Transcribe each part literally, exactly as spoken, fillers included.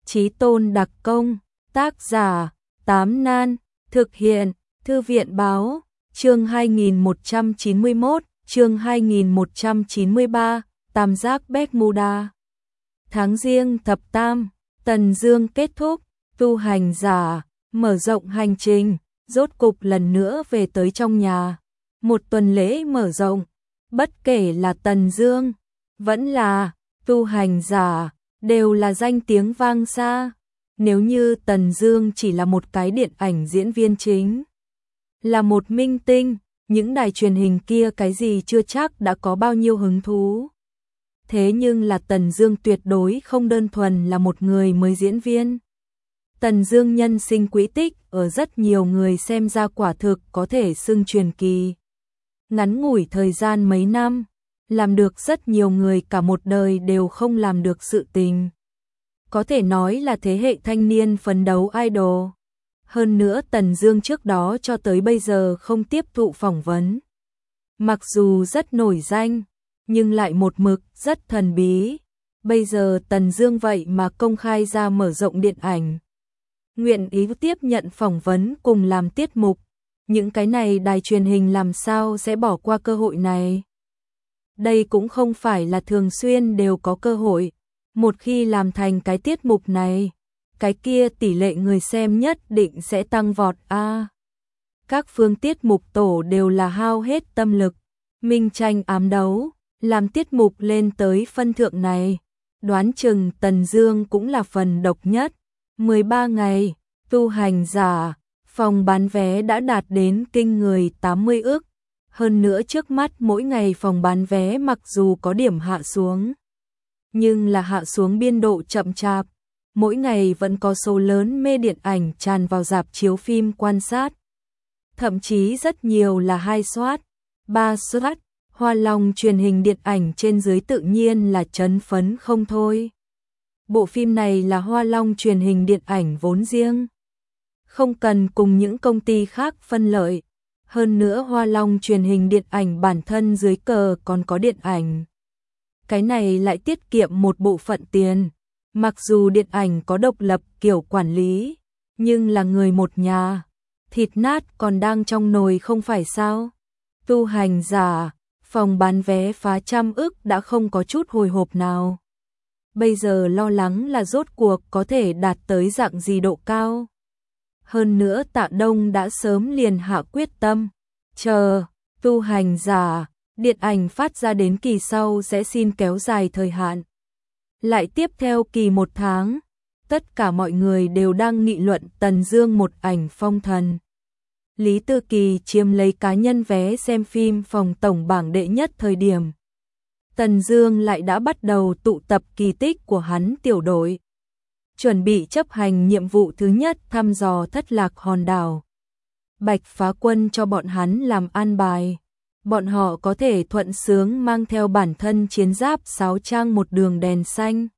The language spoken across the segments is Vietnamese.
Chí Tôn đặc công, tác giả, Tám Nan, thực hiện, Thư viện báo, chương hai nghìn một trăm chín mươi mốt, chương hai nghìn một trăm chín mươi ba, Tam giác Bermuda. Tháng Giêng thập tam, Tần Dương kết thúc, tu hành giả, mở rộng hành trình, rốt cục lần nữa về tới trong nhà. Một tuần lễ mở rộng, bất kể là Tần Dương, vẫn là tu hành giả, đều là danh tiếng vang xa. Nếu như Tần Dương chỉ là một cái điện ảnh diễn viên chính, là một minh tinh, những đài truyền hình kia cái gì chưa chắc đã có bao nhiêu hứng thú. Thế nhưng là Tần Dương tuyệt đối không đơn thuần là một người mới diễn viên. Tần Dương nhân sinh quỹ tích ở rất nhiều người xem ra quả thực có thể xưng truyền kỳ. Ngắn ngủi thời gian mấy năm, làm được rất nhiều người cả một đời đều không làm được sự tình. Có thể nói là thế hệ thanh niên phấn đấu idol. Hơn nữa Tần Dương trước đó cho tới bây giờ không tiếp thụ phỏng vấn. Mặc dù rất nổi danh, nhưng lại một mực rất thần bí. Bây giờ Tần Dương vậy mà công khai ra mở rộng điện ảnh. Nguyện ý tiếp nhận phỏng vấn cùng làm tiết mục. Những cái này đài truyền hình làm sao sẽ bỏ qua cơ hội này. Đây cũng không phải là thường xuyên đều có cơ hội. Một khi làm thành cái tiết mục này, cái kia tỷ lệ người xem nhất định sẽ tăng vọt a. À, các phương tiết mục tổ đều là hao hết tâm lực, minh tranh ám đấu, làm tiết mục lên tới phân thượng này. Đoán chừng Tần Dương cũng là phần độc nhất. mười ba ngày, tu hành giả, phòng bán vé đã đạt đến kinh người tám mươi ức. Hơn nữa trước mắt mỗi ngày phòng bán vé mặc dù có điểm hạ xuống, nhưng là hạ xuống biên độ chậm chạp. Mỗi ngày vẫn có số lớn mê điện ảnh tràn vào rạp chiếu phim quan sát. Thậm chí rất nhiều là hai soát, ba soát, Hoa Long truyền hình điện ảnh trên dưới tự nhiên là chấn phấn không thôi. Bộ phim này là Hoa Long truyền hình điện ảnh vốn riêng, không cần cùng những công ty khác phân lợi. Hơn nữa Hoa Long truyền hình điện ảnh bản thân dưới cờ còn có điện ảnh. Cái này lại tiết kiệm một bộ phận tiền. Mặc dù điện ảnh có độc lập kiểu quản lý, nhưng là người một nhà, thịt nát còn đang trong nồi không phải sao. Tu hành giả, phòng bán vé phá trăm ức đã không có chút hồi hộp nào. Bây giờ lo lắng là rốt cuộc có thể đạt tới dạng gì độ cao. Hơn nữa Tạ Đông đã sớm liền hạ quyết tâm, chờ, tu hành giả, điện ảnh phát ra đến kỳ sau sẽ xin kéo dài thời hạn. Lại tiếp theo kỳ một tháng, tất cả mọi người đều đang nghị luận Tần Dương một ảnh phong thần. Lý Tư Kỳ chiếm lấy cá nhân vé xem phim phòng tổng bảng đệ nhất thời điểm. Tần Dương lại đã bắt đầu tụ tập kỳ tích của hắn tiểu đội. Chuẩn bị chấp hành nhiệm vụ thứ nhất thăm dò thất lạc hòn đảo. Bạch Phá Quân cho bọn hắn làm an bài. Bọn họ có thể thuận sướng mang theo bản thân chiến giáp sáo trang một đường đèn xanh.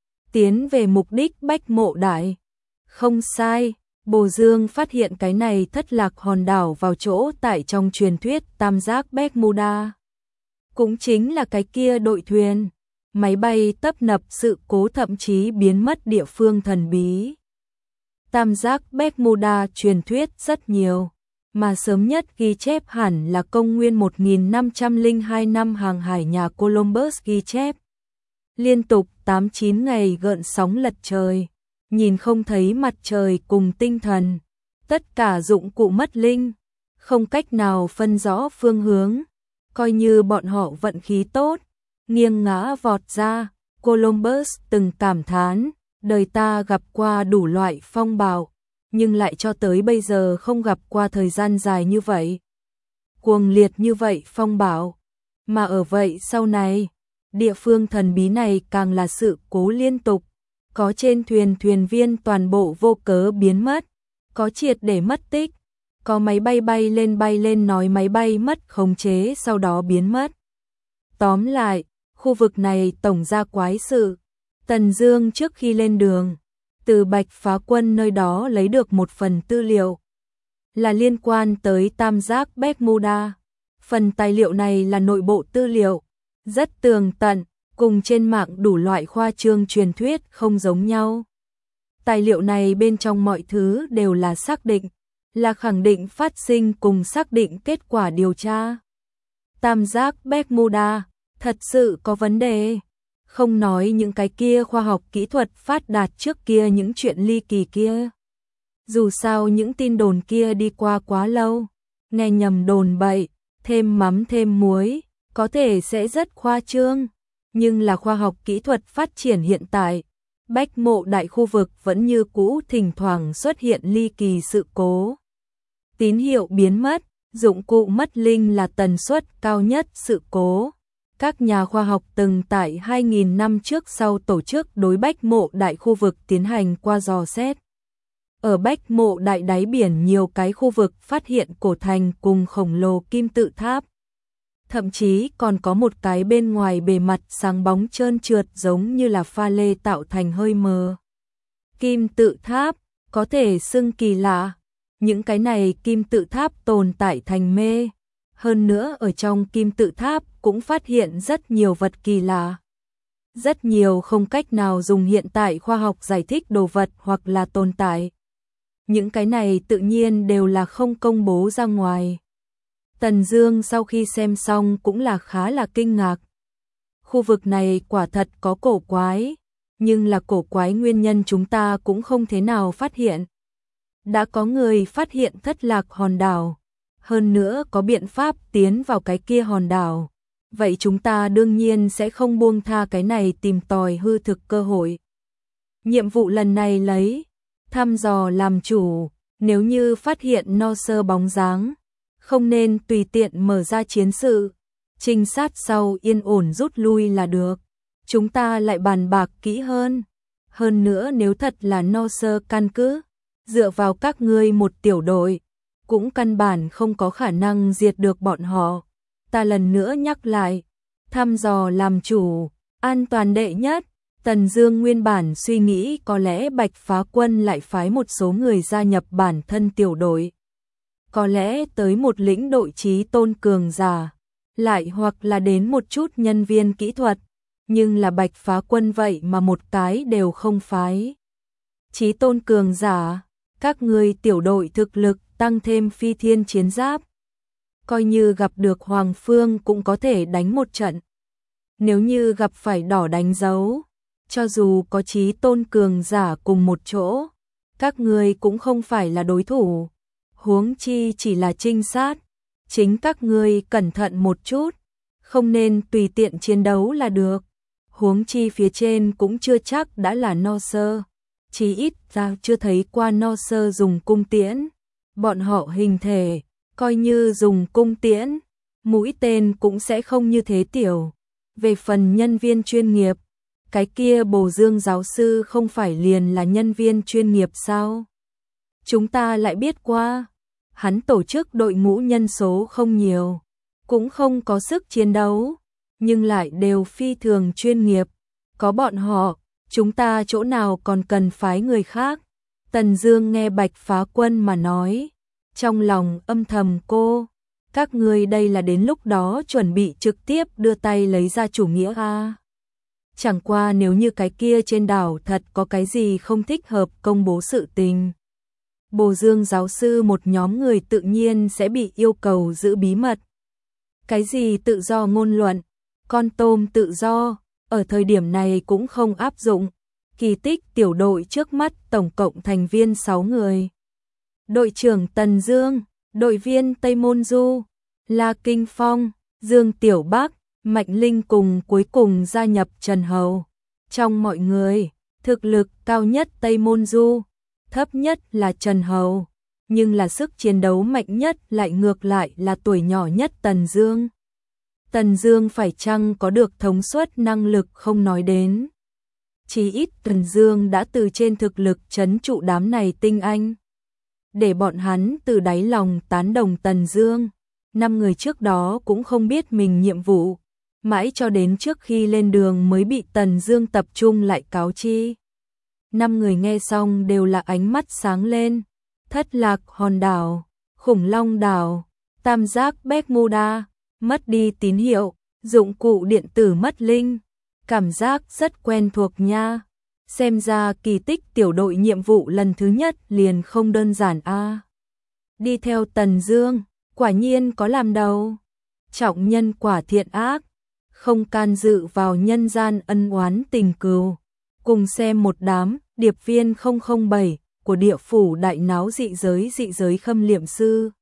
Tiến về mục đích Bách Mộ Đại. Không sai, Bồ Dương phát hiện cái này thất lạc hòn đảo vào chỗ tại trong truyền thuyết Tam giác Bermuda. Cũng chính là cái kia đội thuyền, máy bay tấp nập sự cố thậm chí biến mất địa phương thần bí. Tam giác Bermuda truyền thuyết rất nhiều. Mà sớm nhất ghi chép hẳn là công nguyên một nghìn năm trăm lẻ hai năm hàng hải nhà Columbus ghi chép. Liên tục tám chín ngày gợn sóng lật trời, nhìn không thấy mặt trời cùng tinh thần. Tất cả dụng cụ mất linh, không cách nào phân rõ phương hướng. Coi như bọn họ vận khí tốt, nghiêng ngã vọt ra. Columbus từng cảm thán, đời ta gặp qua đủ loại phong bạo, nhưng lại cho tới bây giờ không gặp qua thời gian dài như vậy. Cuồng liệt như vậy phong bão. Mà ở vậy sau này, địa phương thần bí này càng là sự cố liên tục. Có trên thuyền thuyền viên toàn bộ vô cớ biến mất, có triệt để mất tích, có máy bay bay lên bay lên nói máy bay mất khống chế sau đó biến mất. Tóm lại, khu vực này tổng ra quái sự. Tần Dương trước khi lên đường, từ Bạch Phá Quân nơi đó lấy được một phần tư liệu, là liên quan tới Tam giác Bermuda. Phần tài liệu này là nội bộ tư liệu, rất tường tận, cùng trên mạng đủ loại khoa trương truyền thuyết không giống nhau. Tài liệu này bên trong mọi thứ đều là xác định, là khẳng định phát sinh cùng xác định kết quả điều tra. Tam giác Bermuda, thật sự có vấn đề. Không nói những cái kia khoa học kỹ thuật phát đạt trước kia những chuyện ly kỳ kia. Dù sao những tin đồn kia đi qua quá lâu, nghe nhầm đồn bậy, thêm mắm thêm muối, có thể sẽ rất khoa trương. Nhưng là khoa học kỹ thuật phát triển hiện tại, Bách Mộ Đại khu vực vẫn như cũ thỉnh thoảng xuất hiện ly kỳ sự cố. Tín hiệu biến mất, dụng cụ mất linh là tần suất cao nhất sự cố. Các nhà khoa học từng tại hai nghìn năm trước sau tổ chức đối Bách Mộ Đại khu vực tiến hành qua dò xét. Ở Bách Mộ Đại đáy biển nhiều cái khu vực phát hiện cổ thành cùng khổng lồ kim tự tháp. Thậm chí còn có một cái bên ngoài bề mặt sáng bóng trơn trượt giống như là pha lê tạo thành hơi mờ. Kim tự tháp, có thể xưng kỳ lạ. Những cái này kim tự tháp tồn tại thành mê. Hơn nữa ở trong kim tự tháp cũng phát hiện rất nhiều vật kỳ lạ. Rất nhiều không cách nào dùng hiện tại khoa học giải thích đồ vật hoặc là tồn tại. Những cái này tự nhiên đều là không công bố ra ngoài. Tần Dương sau khi xem xong cũng là khá là kinh ngạc. Khu vực này quả thật có cổ quái, nhưng là cổ quái nguyên nhân chúng ta cũng không thế nào phát hiện. Đã có người phát hiện thất lạc hòn đảo, hơn nữa có biện pháp tiến vào cái kia hòn đảo. Vậy chúng ta đương nhiên sẽ không buông tha cái này tìm tòi hư thực cơ hội. Nhiệm vụ lần này lấy thăm dò làm chủ, nếu như phát hiện no sơ bóng dáng, không nên tùy tiện mở ra chiến sự, trinh sát sau yên ổn rút lui là được. Chúng ta lại bàn bạc kỹ hơn. Hơn nữa nếu thật là no sơ căn cứ, dựa vào các ngươi một tiểu đội, cũng căn bản không có khả năng diệt được bọn họ. Ta lần nữa nhắc lại, thăm dò làm chủ, an toàn đệ nhất. Tần Dương nguyên bản suy nghĩ có lẽ Bạch Phá Quân lại phái một số người gia nhập bản thân tiểu đội. Có lẽ tới một lĩnh đội chí tôn cường giả, lại hoặc là đến một chút nhân viên kỹ thuật, nhưng là Bạch Phá Quân vậy mà một cái đều không phái. Chí tôn cường giả, các ngươi tiểu đội thực lực tăng thêm phi thiên chiến giáp. Coi như gặp được Hoàng Phương cũng có thể đánh một trận. Nếu như gặp phải đỏ đánh dấu, cho dù có chí tôn cường giả cùng một chỗ, các ngươi cũng không phải là đối thủ. Huống chi chỉ là trinh sát, chính các ngươi cẩn thận một chút, không nên tùy tiện chiến đấu là được. Huống chi phía trên cũng chưa chắc đã là no sơ, chí ít ra chưa thấy qua no sơ dùng cung tiễn. Bọn họ hình thể, coi như dùng cung tiễn, mũi tên cũng sẽ không như thế tiểu. Về phần nhân viên chuyên nghiệp, cái kia Bồ Dương giáo sư không phải liền là nhân viên chuyên nghiệp sao? Chúng ta lại biết qua, hắn tổ chức đội ngũ nhân số không nhiều, cũng không có sức chiến đấu, nhưng lại đều phi thường chuyên nghiệp. Có bọn họ, chúng ta chỗ nào còn cần phái người khác? Tần Dương nghe Bạch Phá Quân mà nói, trong lòng âm thầm cô, các ngươi đây là đến lúc đó chuẩn bị trực tiếp đưa tay lấy ra chủ nghĩa a. Chẳng qua nếu như cái kia trên đảo thật có cái gì không thích hợp công bố sự tình, Bồ Dương giáo sư một nhóm người tự nhiên sẽ bị yêu cầu giữ bí mật. Cái gì tự do ngôn luận, con tôm tự do, ở thời điểm này cũng không áp dụng. Kỳ tích tiểu đội trước mắt tổng cộng thành viên sáu người. Đội trưởng Tần Dương, đội viên Tây Môn Du, La Kinh Phong, Dương Tiểu Bắc, Mạnh Linh cùng cuối cùng gia nhập Trần Hầu. Trong mọi người, thực lực cao nhất Tây Môn Du, thấp nhất là Trần Hầu, nhưng là sức chiến đấu mạnh nhất lại ngược lại là tuổi nhỏ nhất Tần Dương. Tần Dương phải chăng có được thống suất năng lực không nói đến. Chỉ ít Tần Dương đã từ trên thực lực trấn trụ đám này tinh anh. Để bọn hắn từ đáy lòng tán đồng Tần Dương. Năm người trước đó cũng không biết mình nhiệm vụ, mãi cho đến trước khi lên đường mới bị Tần Dương tập trung lại cáo chi. Năm người nghe xong đều là ánh mắt sáng lên. Thất lạc hòn đảo, khủng long đảo, tam giác Bermuda, mất đi tín hiệu, dụng cụ điện tử mất linh. Cảm giác rất quen thuộc nha. xem ra kỳ tích tiểu đội nhiệm vụ lần thứ nhất liền không đơn giản a. Đi theo Tần Dương, quả nhiên có làm đầu. Trọng nhân quả thiện ác, không can dự vào nhân gian ân oán tình cừu. Cùng xem một đám điệp viên không không bảy của địa phủ đại náo dị giới dị giới khâm liệm sư.